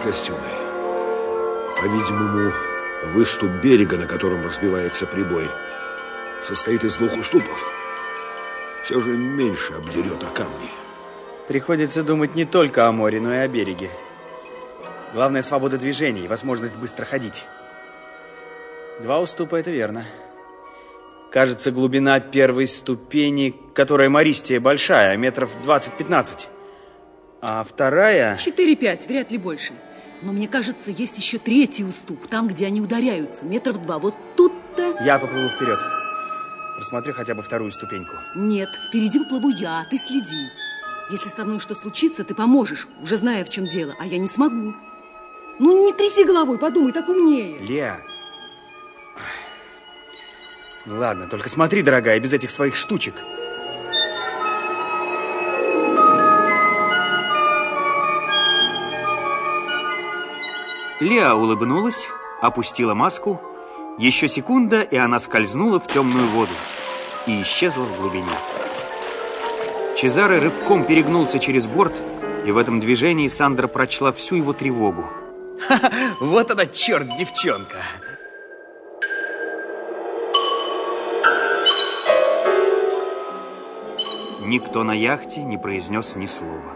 костюмы. По-видимому, выступ берега, на котором разбивается прибой, состоит из 2 уступов. Все же меньше обдерет о камни. Приходится думать не только о море, но и о береге. Главное — свобода движений, возможность быстро ходить. 2 уступа — это верно. Кажется, глубина первой ступени, которая мористее большая, метров 20-15. А вторая... 4-5, вряд ли больше. Но мне кажется, есть еще 3-й уступ, там, где они ударяются, метров 2. Вот тут-то... Я поплыву вперед. Просмотрю хотя бы 2-ю ступеньку. Нет, впереди поплыву я, а ты следи. Если со мной что случится, ты поможешь, уже зная, в чем дело, а я не смогу. Ну, не тряси головой, подумай, так умнее. Леа. Ну ладно, только смотри, дорогая, без этих своих штучек. Леа улыбнулась, опустила маску. Еще секунда, и она скользнула в темную воду и исчезла в глубине. Чезаре рывком перегнулся через борт, и в этом движении Сандра прочла всю его тревогу. Ха-ха, вот она, черт, девчонка! Никто на яхте не произнес ни слова.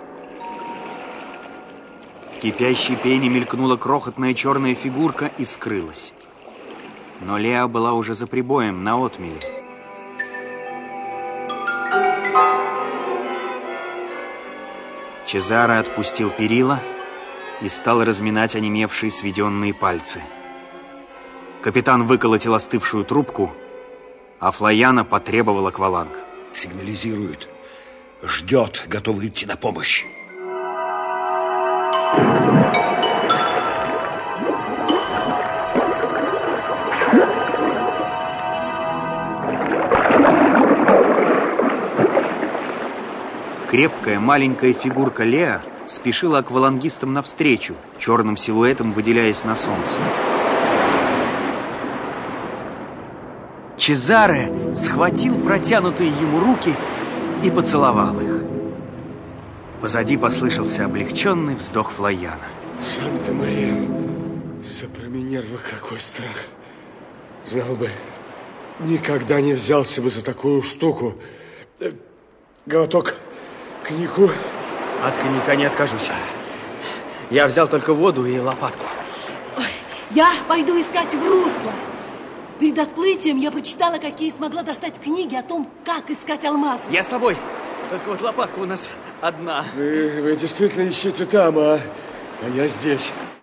В кипящей пене мелькнула крохотная черная фигурка и скрылась. Но Леа была уже за прибоем, на отмеле. Чезаре отпустил перила и стал разминать онемевшие сведенные пальцы. Капитан выколотил остывшую трубку, а Флояна потребовал акваланг. Сигнализирует. Ждет, готовый идти на помощь. Крепкая маленькая фигурка Леа спешила аквалангистам навстречу, черным силуэтом выделяясь на солнце. Чезаре схватил протянутые ему руки и поцеловал их. Позади послышался облегченный вздох Флояна. Санта-Мария, Сопроминерва, какой страх. Знал бы, никогда не взялся бы за такую штуку. Глоток коньяку. От коньяка не откажусь. Я взял только воду и лопатку. Ой, я пойду искать в русло. Перед отплытием я прочитала, какие смогла достать книги о том, как искать алмазы. Я с тобой. Только вот лопатка у нас одна. Вы действительно ищите там, а я здесь.